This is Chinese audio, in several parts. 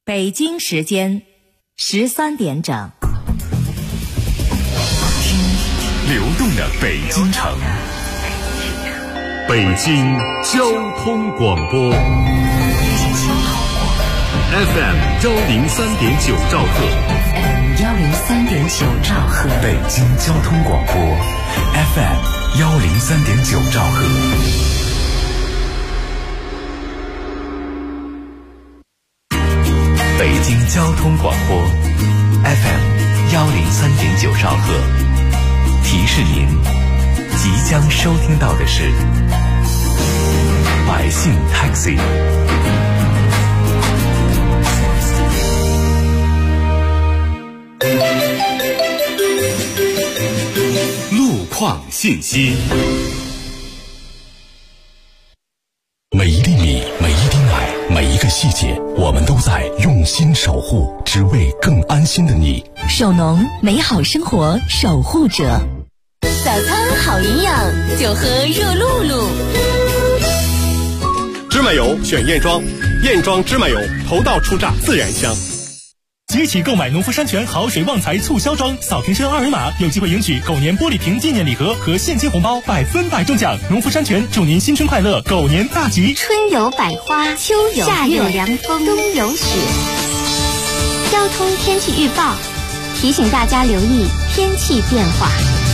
北京时间13点整。 流动的北京城，北京交通广播 FM 103.9兆赫， 103.9兆赫， 北京交通广播 FM 103.9兆赫。北京交通广播 FM 103.9兆赫，提示您即将收听到的是百姓 Taxi。 路况信息。每一粒米，每一滴奶，每一个细节，我们都在用心守护，只为更安心的你。 守农，美好生活守护者。 早餐好营养，就喝热露露。 芝麻油选燕庄，燕庄芝麻油头道出榨，自然香。 即起购买农夫山泉好水旺财促销装，扫瓶身二维码有机会赢取狗年玻璃瓶纪念礼盒和现金红包，100%中奖。农夫山泉祝您新春快乐，狗年大吉。 春有百花，秋有夏有凉风，冬有雪。交通天气预报提醒大家留意天气变化。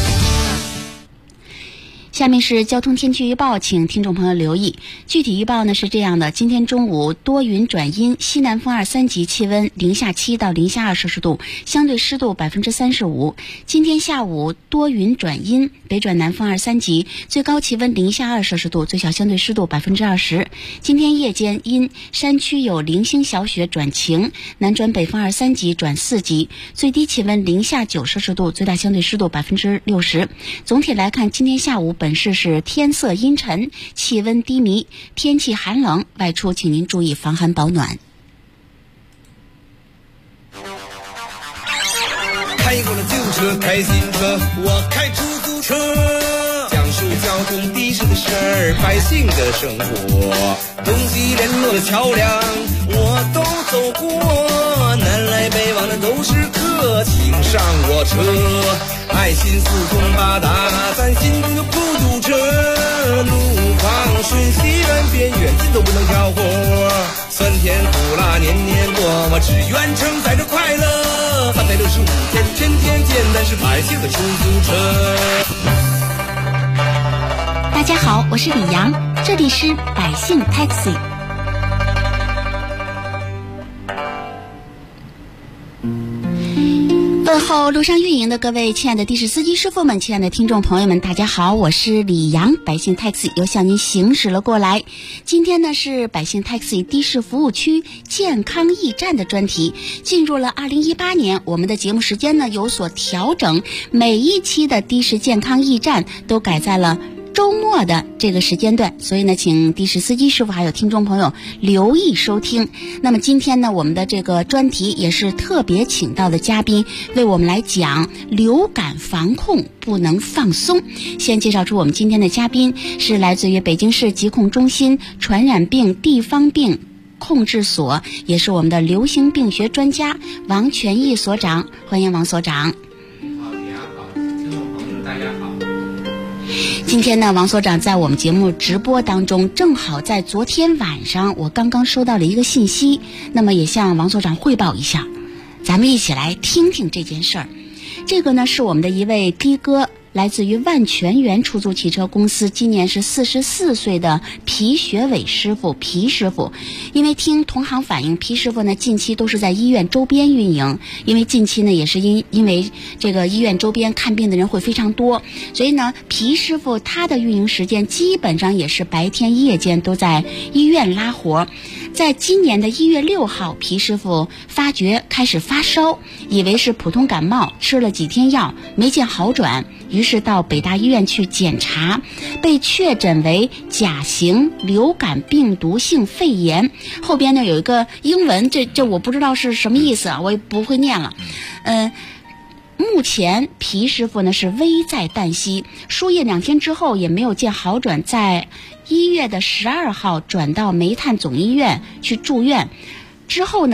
下面是交通天气预报，请听众朋友留意。具体预报呢是这样的：今天中午多云转阴，西南风2、3级，气温零下7到零下2摄氏度，相对湿度35%。今天下午多云转阴，北转南风2、3级，最高气温零下2摄氏度，最小相对湿度20%。今天夜间阴，山区有零星小雪转晴，南转北风2、3级转4级，最低气温零下9摄氏度，最大相对湿度60%。总体来看，今天下午本市是天色阴沉，气温低迷，天气寒冷，外出请您注意防寒保暖。 开过了旧车，开新车，我开出租车，讲述交通的士的事儿，百姓的生活，东西联络的桥梁我都走过，南来北往的都是客，请上我车，爱心四通八达，咱心中就不堵车，路况顺西远边远近都不能挑活，酸甜苦辣年年过，我只愿承载着快乐，365天天天见，但是百姓的出租车。 大家好，我是李阳，这里是百姓 Taxi。问候路上运营的各位亲爱的的士司机师傅们，亲爱的听众朋友们，大家好，我是李阳，百姓 Taxi 又向您行驶了过来。今天呢是百姓 Taxi 的士服务区健康驿站的专题。进入了2018年，我们的节目时间呢有所调整，每一期的的士健康驿站都改在了周末的这个时间段，所以呢请的士司机师傅还有听众朋友留意收听。那么今天呢我们的这个专题也是特别请到的嘉宾为我们来讲流感防控不能放松。先介绍出我们今天的嘉宾是来自于北京市疾控中心传染病地方病控制所，也是我们的流行病学专家王全义所长，欢迎王所长。 好，李阳好，听众朋友们大家好。 今天呢，王所长在我们节目直播当中，正好在昨天晚上，我刚刚收到了一个信息，那么也向王所长汇报一下，咱们一起来听听这件事儿。这个呢是我们的一位的哥，来自于万全源出租汽车公司，今年是44岁的皮学伟师傅，皮师傅。因为听同行反映，皮师傅呢近期都是在医院周边运营，因为近期呢也是因为这个医院周边看病的人会非常多，所以呢皮师傅他的运营时间基本上也是白天夜间都在医院拉活。在今年的1月6号，皮师傅发觉开始发烧，以为是普通感冒，吃了几天药没见好转，于是到北大医院去检查，被确诊为甲型流感病毒性肺炎。后边呢有一个英文，这我不知道是什么意思啊，我也不会念了。目前皮师傅呢是危在旦夕，输液2天之后也没有见好转，在1月12号转到煤炭总医院去住院，之后呢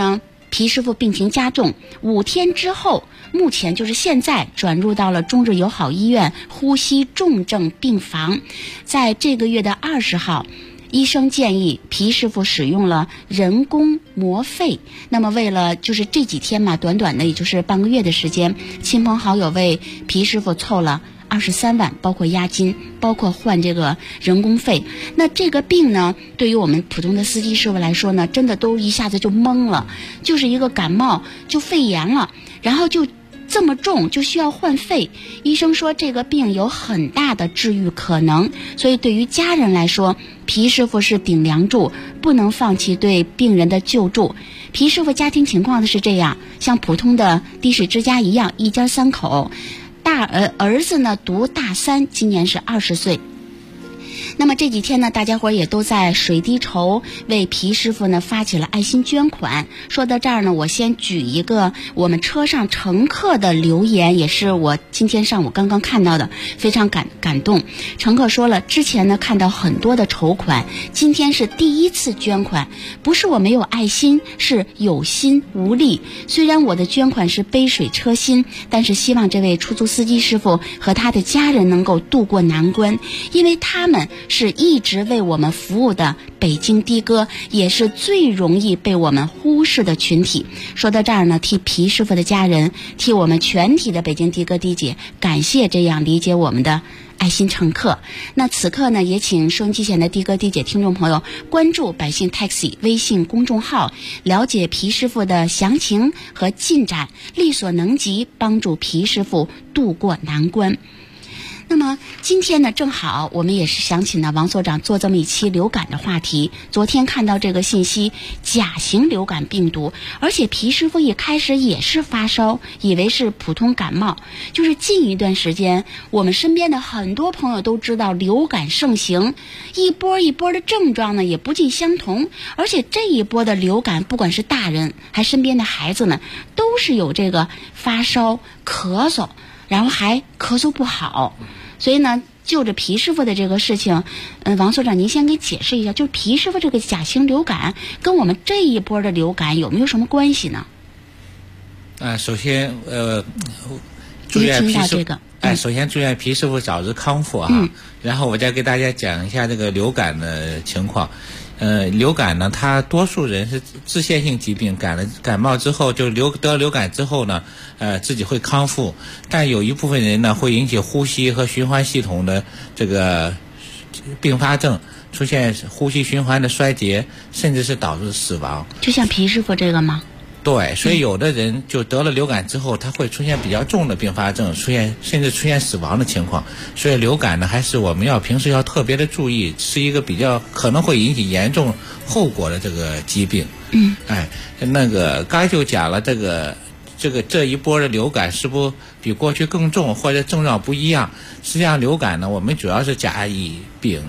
皮师傅病情加重，5天之后，目前就是现在转入到了中日友好医院呼吸重症病房。在这个月的20号，医生建议皮师傅使用了人工膜肺。那么为了就是这几天嘛，短短的也就是半个月的时间，亲朋好友为皮师傅凑了23万，包括押金，包括换这个人工肺。那这个病呢，对于我们普通的司机师傅来说呢，真的都一下子就懵了，就是一个感冒就肺炎了，然后就这么重，就需要换肺。医生说这个病有很大的治愈可能，所以对于家人来说，皮师傅是顶梁柱，不能放弃对病人的救助。皮师傅家庭情况的是这样，像普通的的士之家一样，一家3口，儿子呢读大3，今年是20岁。那么这几天呢，大家伙也都在水滴筹为皮师傅呢发起了爱心捐款。说到这儿呢，我先举一个我们车上乘客的留言，也是我今天上午刚刚看到的，非常感动。乘客说了，之前呢看到很多的筹款，今天是第一次捐款，不是我没有爱心，是有心无力。虽然我的捐款是杯水车薪，但是希望这位出租司机师傅和他的家人能够渡过难关，因为他们是一直为我们服务的北京的哥，也是最容易被我们忽视的群体。说到这儿呢，替皮师傅的家人，替我们全体的北京的哥的姐，感谢这样理解我们的爱心乘客。那此刻呢，也请收音机前的的哥的姐听众朋友关注百姓 Taxi 微信公众号，了解皮师傅的详情和进展，力所能及帮助皮师傅渡过难关。那么今天呢，正好我们也是想请呢王所长做这么一期流感的话题。昨天看到这个信息，甲型流感病毒，而且皮师傅一开始也是发烧，以为是普通感冒。就是近一段时间，我们身边的很多朋友都知道流感盛行，一波一波的症状呢也不尽相同，而且这一波的流感，不管是大人还身边的孩子们，都是有这个发烧、咳嗽，然后还咳嗽不好。所以呢，就着皮师傅的这个事情，王所长您先给解释一下，就是皮师傅这个甲型流感跟我们这一波的流感有没有什么关系呢？ 首先祝愿皮师傅首先祝愿皮师傅早日康复啊。然后我再给大家讲一下这个流感的情况。流感呢，它多数人是自限性疾病，感冒之后就得流感之后呢，自己会康复，但有一部分人呢会引起呼吸和循环系统的这个并发症，出现呼吸循环的衰竭，甚至是导致死亡。 就像皮师傅这个吗？ 对，所以有的人就得了流感之后，他会出现比较重的并发症，甚至出现死亡的情况。所以流感呢，还是我们平时要特别的注意，是一个比较可能会引起严重后果的这个疾病。那个刚才就讲了这一波的流感是不比过去更重，或者症状不一样。实际上流感呢，我们主要是甲乙丙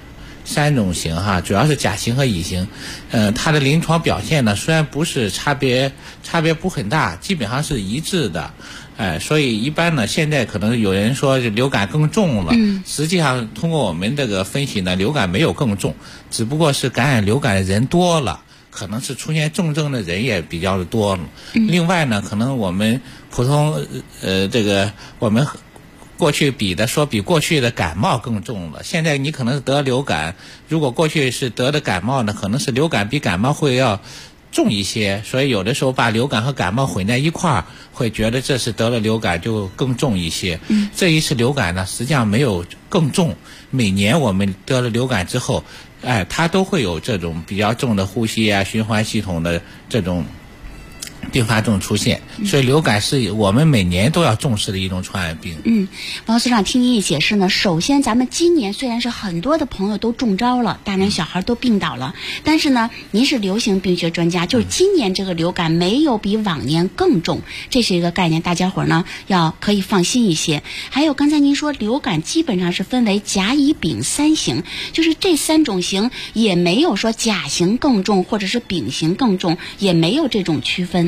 3种型哈，主要是甲型和乙型。它的临床表现呢，虽然不是差别不很大，基本上是一致的。所以一般呢，现在可能有人说流感更重了，实际上通过我们这个分析呢，流感没有更重，只不过是感染流感的人多了，可能是出现重症的人也比较的多了。另外呢，可能我们普通我们过去比过去的感冒更重了。现在你可能是得流感，如果过去是得的感冒呢，可能是流感比感冒会要重一些，所以有的时候把流感和感冒混在一块儿，会觉得这是得了流感就更重一些。这一次流感呢，实际上没有更重。每年我们得了流感之后，它都会有这种比较重的呼吸啊、循环系统的这种并发症出现，所以流感是我们每年都要重视的一种传染病。 王所长听您一解释呢，首先咱们今年虽然是很多的朋友都中招了，大人小孩都病倒了，但是呢，您是流行病学专家，就是今年这个流感没有比往年更重，这是一个概念，大家伙呢可以放心一些。还有刚才您说流感基本上是分为甲乙丙3型，就是这3种型也没有说甲型更重或者是丙型更重，也没有这种区分。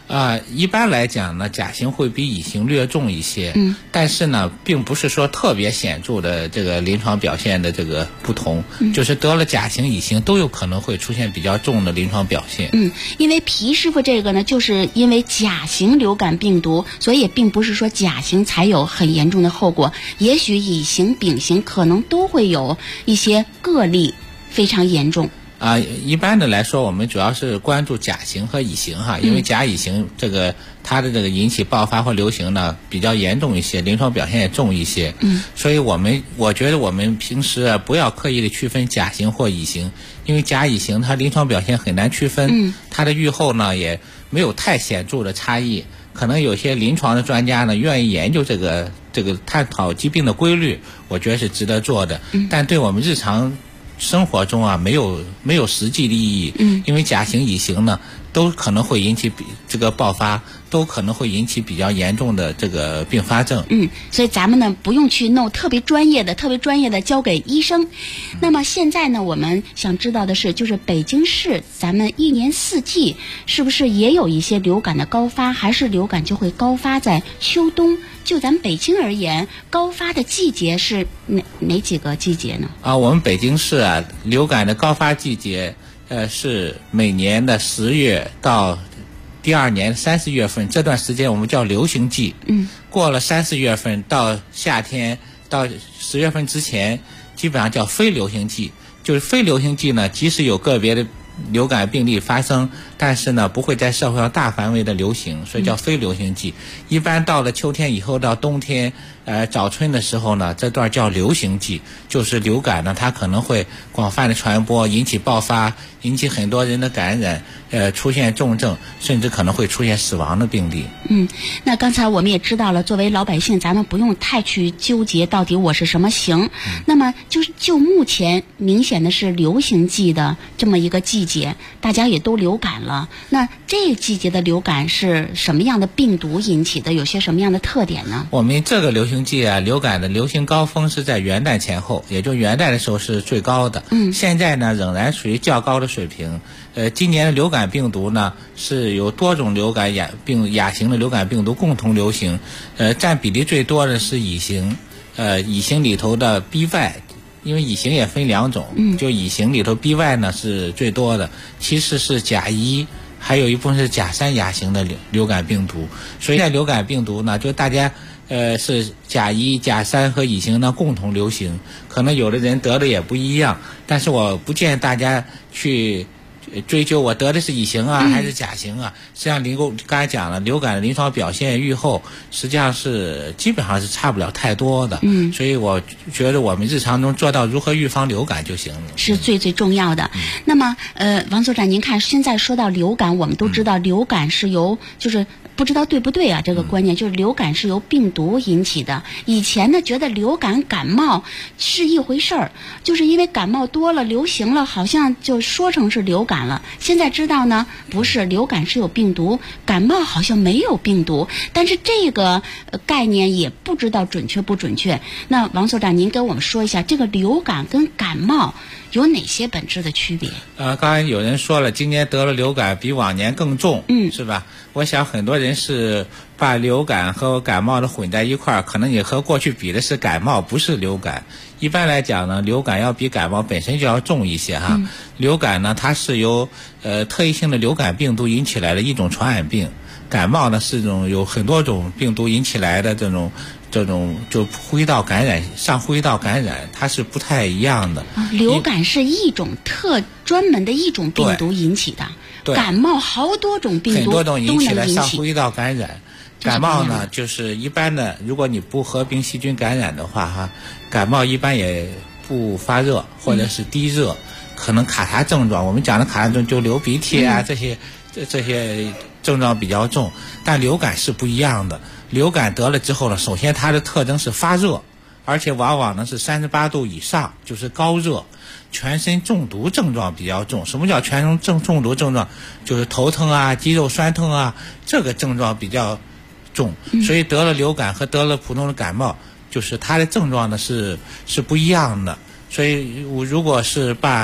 一般来讲呢，甲型会比乙型略重一些，但是呢，并不是说特别显著的这个临床表现的这个不同，就是得了甲型、乙型都有可能会出现比较重的临床表现。 因为皮师傅这个呢，就是因为甲型流感病毒，所以也并不是说甲型才有很严重的后果，也许乙型、丙型可能都会有一些个例非常严重。 一般的来说，我们主要是关注甲型和乙型哈，因为甲乙型这个它的这个引起爆发或流行呢比较严重一些，临床表现也重一些。所以我觉得我们平时不要刻意的区分甲型或乙型，因为甲乙型它临床表现很难区分，它的预后呢也没有太显著的差异。可能有些临床的专家呢愿意研究这个探讨疾病的规律，我觉得是值得做的。但对我们日常生活中没有实际的意义，因为甲型、乙型呢都可能会引起这个爆发，都可能会引起比较严重的这个并发症。 所以咱们呢不用去弄特别专业的交给医生。那么现在呢，我们想知道的是，就是北京市咱们一年四季是不是也有一些流感的高发，还是流感就会高发在秋冬？就咱们北京而言，高发的季节是哪几个季节呢？ 我们北京市流感的高发季节是每年的10月到第二年3、4月份，这段时间我们叫流行季。过了3、4月份到夏天到10月份之前，基本上叫非流行季。就是非流行季呢，即使有个别的流感病例发生，但是呢不会在社会上大范围的流行，所以叫非流行季。一般到了秋天以后到冬天早春的时候呢，这段叫流行季，就是流感呢它可能会广泛的传播，引起爆发，引起很多人的感染，出现重症，甚至可能会出现死亡的病例。 那刚才我们也知道了，作为老百姓咱们不用太去纠结到底我是什么型。那么就目前明显的是流行季的这么一个季节，大家也都流感了。那这季节的流感是什么样的病毒引起的？有些什么样的特点呢？ 我们这个流行季流感的流行高峰是在元旦前后，也就元旦的时候是最高的。现在呢仍然属于较高的水平。今年的流感病毒呢是有多种流感亚型的流感病毒共同流行，占比例最多的是乙型，乙型里头的 BY。因为乙型也分2种，就乙型里头 BY 呢是最多的，其次是甲1，还有一部分是甲3亚型的流感病毒。所以在流感病毒呢，就大家是甲1、甲3和乙型呢共同流行，可能有的人得的也不一样，但是我不建议大家去追究我得的是乙型还是甲型实际上刚才讲了，流感的临床表现预后实际上是基本上是差不了太多的。所以我觉得我们日常中做到如何预防流感就行了， 是最重要的。那么王所长您看，现在说到流感，我们都知道流感是由就是不知道对不对这个观念就是流感是由病毒引起的。以前呢觉得流感感冒是一回事儿，就是因为感冒多了流行了，好像就说成是流感了。现在知道呢不是，流感是有病毒，感冒好像没有病毒，但是这个概念也不知道准确不准确。那王所长您跟我们说一下，这个流感跟感冒有哪些本质的区别？ 刚才有人说了，今年得了流感比往年更重，是吧？我想很多人是把流感和感冒的混在一块儿，可能你和过去比的是感冒，不是流感。一般来讲呢，流感要比感冒本身就要重一些流感呢，它是由特异性的流感病毒引起来的一种传染病，感冒呢是有很多种病毒引起来的这种就呼吸道感染，上呼吸道感染，它是不太一样的。 流感是一种专门的一种病毒引起的，感冒好多种病毒很多种引起来上呼吸道感染。感冒呢，就是一般的，如果你不合并细菌感染的话感冒一般也不发热或者是低热，可能卡痰症状，我们讲的卡痰症就流鼻涕这些症状比较重。但流感是不一样的，流感得了之后呢，首先它的特征是发热，而且往往呢是38度以上，就是高热，全身中毒症状比较重。什么叫全身中毒症状？就是头疼肌肉酸痛这个症状比较重。所以得了流感和得了普通的感冒，就是它的症状呢是不一样的。所以如果是把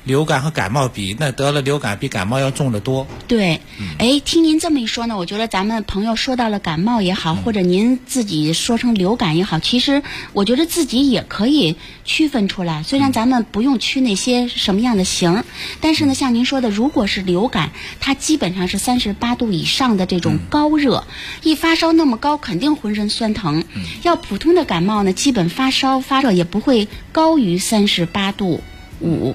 流感和感冒比，那得了流感比感冒要重得多。 对，听您这么一说呢，我觉得咱们朋友说到了感冒也好，或者您自己说成流感也好，其实我觉得自己也可以区分出来。虽然咱们不用区那些什么样的型，但是呢，像您说的，如果是流感，它基本上是38度以上的这种高热，一发烧那么高，肯定浑身酸疼。要普通的感冒呢，基本发热也不会高于38度5。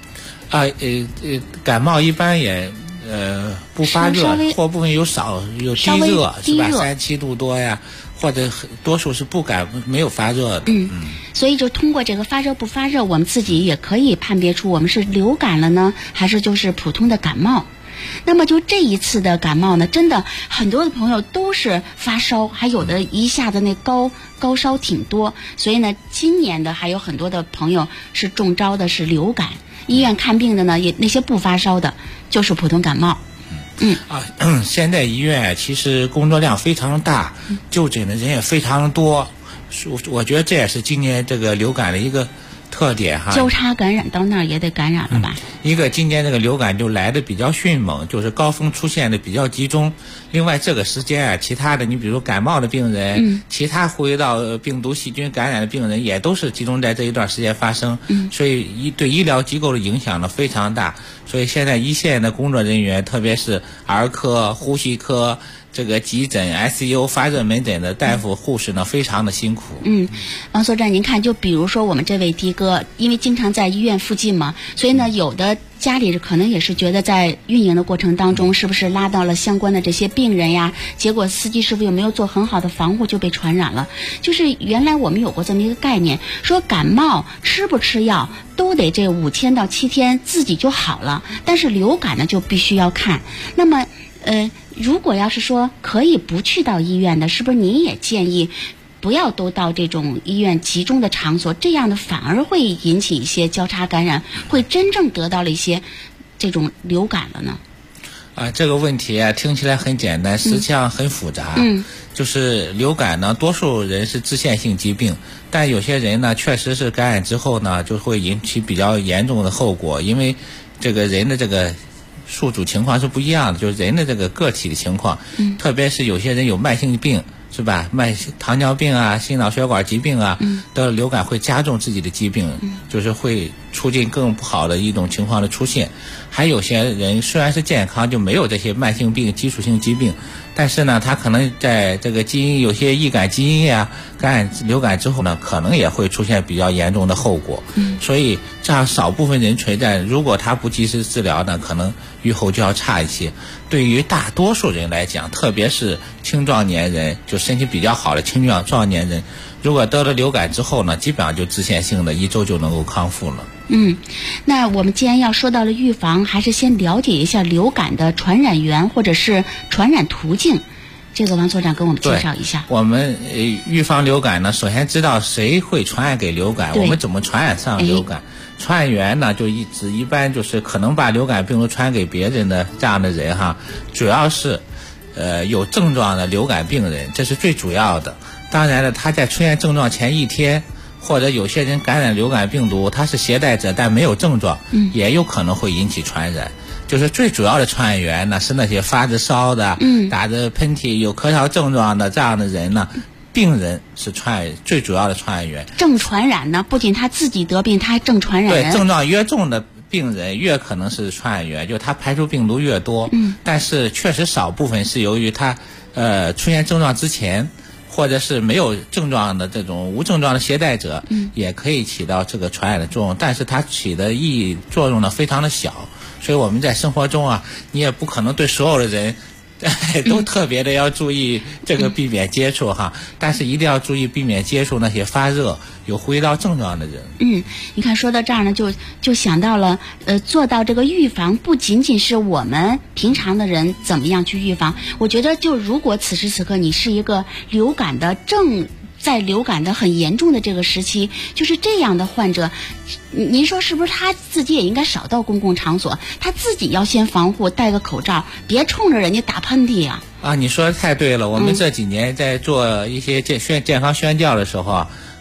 感冒一般也不发热，或部分有低热是吧？37度多呀，或者多数是没有发热的。 所以就通过这个发热不发热，我们自己也可以判别出我们是流感了呢，还是就是普通的感冒。那么就这一次的感冒呢，真的很多的朋友都是发烧，还有的一下子那高烧挺多，所以呢，今年的还有很多的朋友是中招的是流感。医院看病的呢，也那些不发烧的，就是普通感冒。 现在医院其实工作量非常大，就诊的人也非常多，我觉得这也是今年这个流感的一个特点哈。 交叉感染到那儿也得感染了吧？ 一个今年这个流感就来的比较迅猛，就是高峰出现的比较集中。另外这个时间其他的你比如感冒的病人，其他呼吸道病毒细菌感染的病人也都是集中在这一段时间发生，所以对医疗机构的影响呢非常大。所以现在一线的工作人员，特别是儿科、呼吸科、这个急诊、ICU 发热门诊的大夫、护士呢，非常的辛苦。 王所长，您看，就比如说我们这位的哥，因为经常在医院附近嘛，所以呢，有的家里可能也是觉得在运营的过程当中，是不是拉到了相关的这些病人呀？结果司机师傅又没有做很好的防护，就被传染了。就是原来我们有过这么一个概念，说感冒吃不吃药都得这5天到7天自己就好了，但是流感呢就必须要看。那么如果要是说可以不去到医院的，是不是您也建议不要都到这种医院集中的场所，这样的反而会引起一些交叉感染，会真正得到了一些这种流感了呢？ 这个问题听起来很简单，实际上很复杂。就是流感呢，多数人是支线性疾病，但有些人呢，确实是感染之后呢，就会引起比较严重的后果，因为这个人的这个宿主情况是不一样的，就是人的这个个体的情况，特别是有些人有慢性病，是吧？糖尿病啊、心脑血管疾病啊，得了流感会加重自己的疾病，就是会促进更不好的一种情况的出现。还有些人虽然是健康，就没有这些慢性病、基础性疾病，但是呢，他可能在这个基因有些易感基因呀，感染流感之后呢，可能也会出现比较严重的后果。所以这样少部分人存在，如果他不及时治疗呢，可能预后就要差一些。对于大多数人来讲，特别是青壮年人，就身体比较好的青壮年人，如果得了流感之后呢，基本上就支线性的1周就能够康复了。 那我们既然要说到了预防，还是先了解一下流感的传染源或者是传染途径。这个王所长跟我们介绍一下。 我们预防流感呢，首先知道谁会传染给流感，我们怎么传染上流感。传染源呢，就一般就是可能把流感病毒传染给别人的这样的人哈，主要是有症状的流感病人，这是最主要的。当然了，他在出现症状前1天，或者有些人感染流感病毒，他是携带者但没有症状，也有可能会引起传染。就是最主要的传染源呢，是那些发着烧的、打着喷嚏、有咳嗽症状的这样的人呢。病人是最主要的传染源。 正传染呢，不仅他自己得病，他还正传染人。 对，症状越重的病人越可能是传染源，就他排出病毒越多。但是确实少部分是由于他出现症状之前，或者是没有症状的这种无症状的携带者，也可以起到这个传染的作用，但是它起的意义作用呢非常的小。所以我们在生活中啊，你也不可能对所有的人都特别的要注意这个避免接触哈，但是一定要注意避免接触那些发热、有呼吸道症状的人。 你看说到这儿呢，就想到了做到这个预防，不仅仅是我们平常的人怎么样去预防。我觉得就如果此时此刻你是一个流感的在流感的很严重的这个时期，就是这样的患者，您说是不是他自己也应该少到公共场所，他自己要先防护，戴个口罩，别冲着人家打喷嚏啊！ 你说的太对了，我们这几年在做一些健康宣教的时候啊，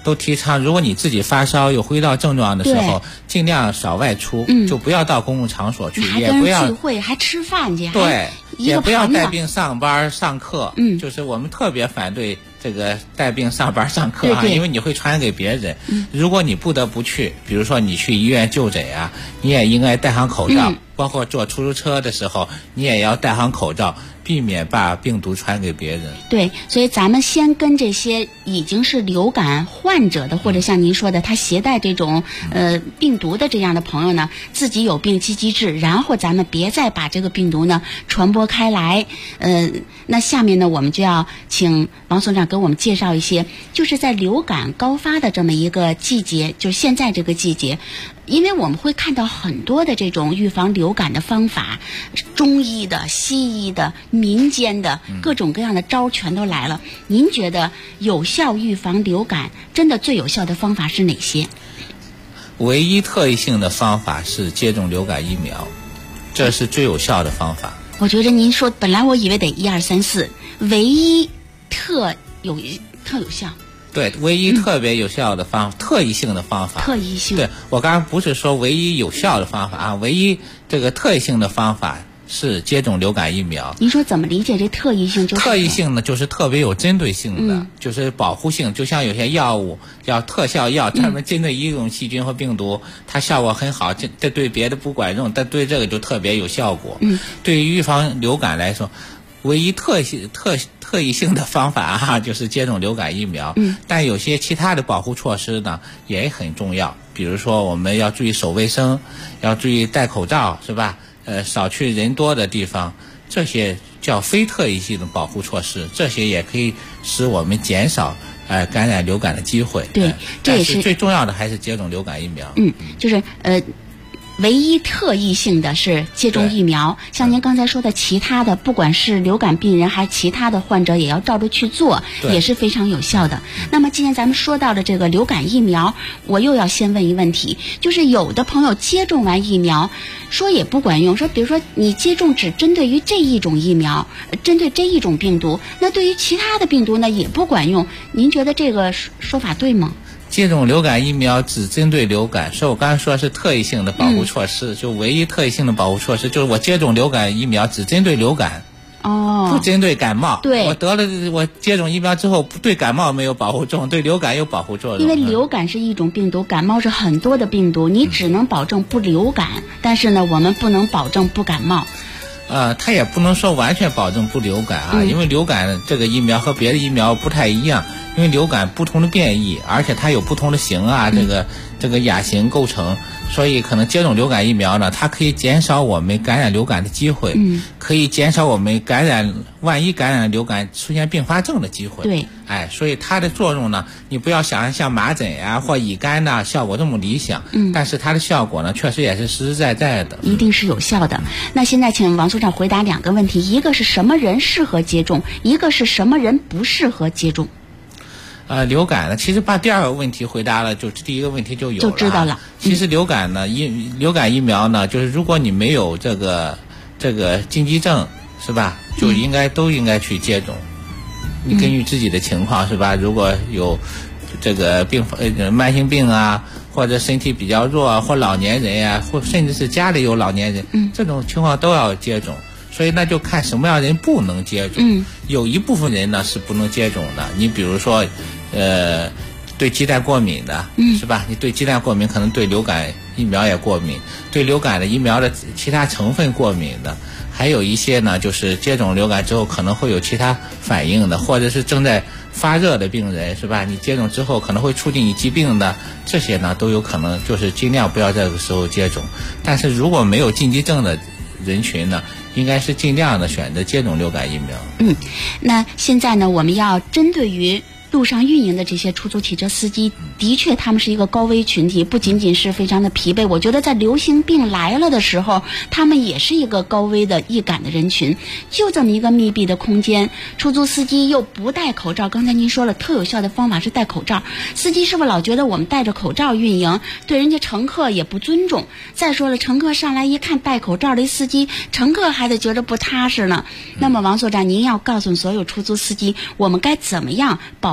都提倡，如果你自己发烧有呼吸道症状的时候，尽量少外出，就不要到公共场所去，也不要聚会，还吃饭去， 对，也不要带病上班上课。就是我们特别反对这个带病上班上课啊，因为你会传染给别人。如果你不得不去，比如说你去医院就诊啊，你也应该戴上口罩，包括坐出租车的时候，你也要戴上口罩，避免把病毒传给别人。 对，所以咱们先跟这些已经是流感患者的，或者像您说的他携带这种病毒的这样的朋友呢，自己有病积极治，然后咱们别再把这个病毒呢传播开来。那下面呢，我们就要请王所长给我们介绍一些，就是在流感高发的这么一个季节，就是现在这个季节，因为我们会看到很多的这种预防流感的方法，中医的、西医的、民间的各种各样的招全都来了。您觉得有效预防流感真的最有效的方法是哪些？ 唯一特异性的方法是接种流感疫苗，这是最有效的方法。 我觉得您说，本来我以为得1、2、3、4，唯一特有效。 对，唯一特别有效的方法，特异性的方法。 特异性。 对，我刚刚不是说唯一有效的方法啊，唯一这个特异性的方法是接种流感疫苗。 您说怎么理解这特异性？就是特异性呢，就是特别有针对性的，就是保护性。就像有些药物叫特效药，专门针对一种细菌和病毒，它效果很好，这对别的不管用，但对这个就特别有效果。对于预防流感来说，唯一特异性的方法啊，就是接种流感疫苗。但有些其他的保护措施呢，也很重要。比如说，我们要注意手卫生，要注意戴口罩，是吧？少去人多的地方，这些叫非特异性的保护措施，这些也可以使我们减少感染流感的机会。 对，这也是最重要的，还是接种流感疫苗。 就是唯一特异性的是接种疫苗，像您刚才说的，其他的不管是流感病人还是其他的患者，也要照着去做，也是非常有效的。那么今天咱们说到的这个流感疫苗，我又要先问一问题，就是有的朋友接种完疫苗说也不管用，说比如说你接种只针对于这一种疫苗，针对这一种病毒，那对于其他的病毒呢也不管用，您觉得这个说法对吗？ 接种流感疫苗只针对流感，所以我刚才说是特异性的保护措施，就唯一特异性的保护措施就是我接种流感疫苗只针对流感，不针对感冒。 对， 我接种疫苗之后对感冒没有保护作用，对流感有保护作用。 因为流感是一种病毒，感冒是很多的病毒，你只能保证不流感，但是呢，我们不能保证不感冒。 它也不能说完全保证不流感啊，因为流感这个疫苗和别的疫苗不太一样，因为流感不同的变异，而且它有不同的型啊，这个亚型构成，所以可能接种流感疫苗呢，它可以减少我们感染流感的机会，可以减少我们万一感染流感出现并发症的机会。 对， 所以它的作用呢，你不要想像麻疹呀或乙肝呐效果这么理想，但是它的效果呢，确实也是实实在在的， 一定是有效的。那现在请王所长回答2个问题，一个是什么人适合接种，一个是什么人不适合接种。 流感呢，其实把第2个问题回答了，就第1个问题就有了， 就知道了。 其实流感呢，流感疫苗呢，就是如果你没有这个禁忌症，是吧，就都应该去接种。你根据自己的情况，是吧？如果有这个慢性病啊，或者身体比较弱啊，或老年人呀，或甚至是家里有老年人，这种情况都要接种。所以那就看什么样的人不能接种。有一部分人呢是不能接种的。你比如说，对鸡蛋过敏的，是吧？你对鸡蛋过敏，可能对流感疫苗也过敏，对流感的疫苗的其他成分过敏的，还有一些呢，就是接种流感之后可能会有其他反应的，或者是正在发热的病人，是吧？你接种之后可能会促进你疾病的，这些呢都有可能，就是尽量不要这个时候接种。但是如果没有禁忌症的人群呢，应该是尽量的选择接种流感疫苗。 那现在呢，我们要针对于路上运营的这些出租汽车司机，的确他们是一个高危群体，不仅仅是非常的疲惫，我觉得在流行病来了的时候，他们也是一个高危的易感的人群。就这么一个密闭的空间，出租司机又不戴口罩，刚才您说了特有效的方法是戴口罩，司机是不是老觉得我们戴着口罩运营，对人家乘客也不尊重？再说了，乘客上来一看戴口罩的司机，乘客还得觉得不踏实呢。那么王所长，您要告诉所有出租司机，我们该怎么样保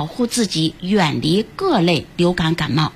保护自己，远离各类流感感冒？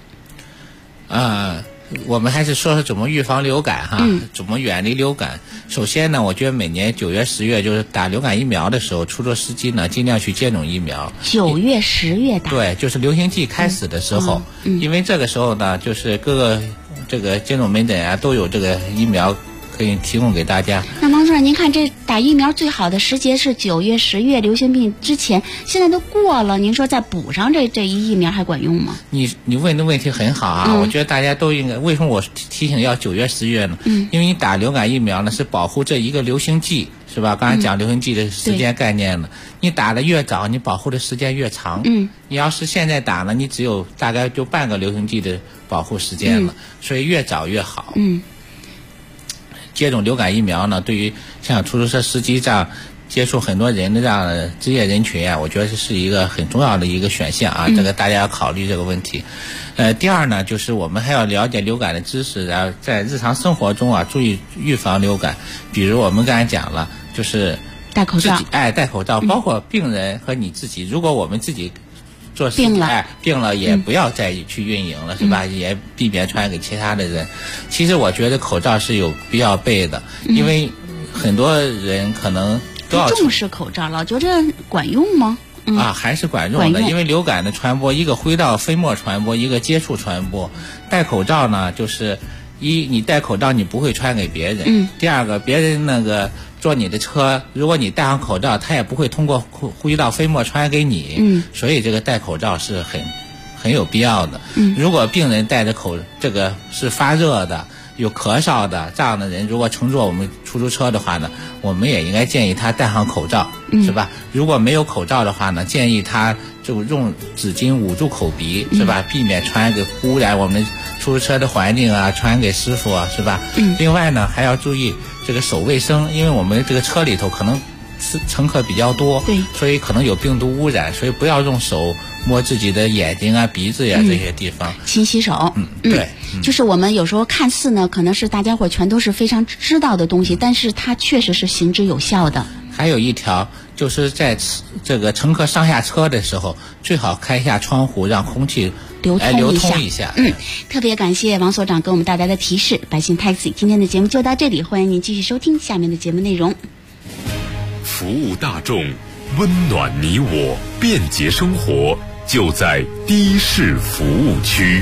我们还是说说怎么预防流感哈，怎么远离流感。首先呢，我觉得每年9月、10月就是打流感疫苗的时候，出租车司机呢尽量去接种疫苗。9月、 10月打。 对，就是流行季开始的时候，因为这个时候呢，就是各个这个接种门诊啊都有这个疫苗可以提供给大家。 那王主任，您看这打疫苗最好的时节是9月、10月，流行病之前，现在都过了，您说再补上这一疫苗还管用吗？ 你问的问题很好啊，我觉得大家都应该。为什么我提醒要9月、10月呢？因为你打流感疫苗呢是保护这一个流行季，是吧？刚才讲流行季的时间概念了，你打的越早，你保护的时间越长。你要是现在打呢，你只有大概就半个流行季的保护时间了，所以越早越好。接种流感疫苗呢，对于像出租车司机这样接触很多人的这样的职业人群啊，我觉得这是一个很重要的一个选项啊，这个大家要考虑这个问题。第二呢，就是我们还要了解流感的知识，然后在日常生活中啊，注意预防流感。比如我们刚才讲了，就是戴口罩， 戴口罩，包括病人和你自己，如果我们自己做病了也不要再去运营了，是吧？也避免传染给其他的人。其实我觉得口罩是有必要备的，因为很多人可能都要重视口罩了，觉得管用吗？ 还是管用的，因为流感的传播，一个灰到飞沫传播，一个接触传播。戴口罩呢，就是你戴口罩你不会传给别人，第二个别人那个坐你的车，如果你戴上口罩，他也不会通过灰到飞沫传染给你，所以这个戴口罩是很有必要的。如果病人戴着这个是发热的、有咳嗽的这样的人，如果乘坐我们出租车的话呢，我们也应该建议他戴上口罩，是吧？如果没有口罩的话呢，建议他就用纸巾捂住口鼻，是吧？避免传染给污染我们出租车的环境啊，传染给师傅啊，是吧？另外呢，还要注意这个手卫生，因为我们这个车里头可能乘客比较多，所以可能有病毒污染，所以不要用手摸自己的眼睛啊、鼻子呀这些地方， 勤洗手。 对， 就是我们有时候看似呢，可能是大家伙全都是非常知道的东西，但是它确实是行之有效的。 还有一条就是在这个乘客上下车的时候，最好开一下窗户，让空气流通一下。 特别感谢王所长给我们带来的提示。百姓 Taxi 今天的节目就到这里，欢迎您继续收听下面的节目内容。 服务大众，温暖你我，便捷生活，就在的士服务区。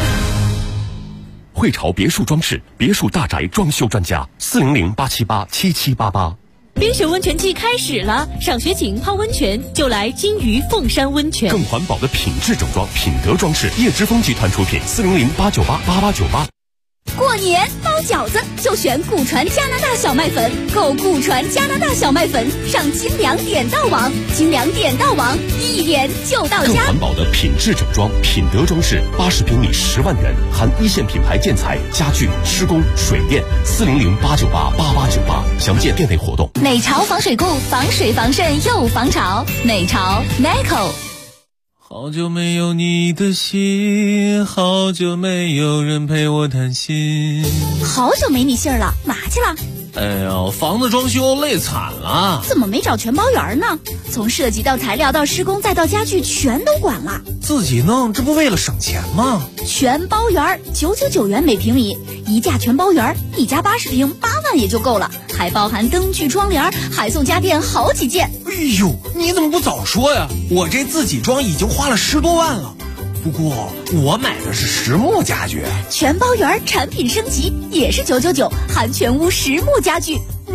汇潮别墅装饰，别墅大宅装修专家，400-878-7788。 冰雪温泉季开始了，赏雪景、泡温泉就来金鱼凤山温泉。 更环保的品质整装，品德装饰，叶之峰集团出品，400-898-8898。 过年包饺子就选古传加拿大小麦粉，购古传加拿大小麦粉上金粮点到网，金粮点到网一点就到家。 更环保的品质整装，品德装饰，80平米10万元，含一线品牌建材、家具、施工、水电，400-898-8898，详见店内活动。 美潮防水固，防水防渗又防潮，美潮 Neco。 好久没有你的信，好久没有人陪我谈心。 好久没你信儿了，哪去了？ 哎呀，房子装修累惨了。 怎么没找全包员呢？从设计到材料到施工再到家具全都管了。 自己弄，这不为了省钱吗？ 全包员999元每平米，一价全包员，一家80平8万也就够了，还包含灯具、窗帘，还送家电好几件。 哎呦，你怎么不早说呀？我这自己装已经花了10多万了。不过我买的是实木家具， 全包员产品升级也是999，含全屋实木家具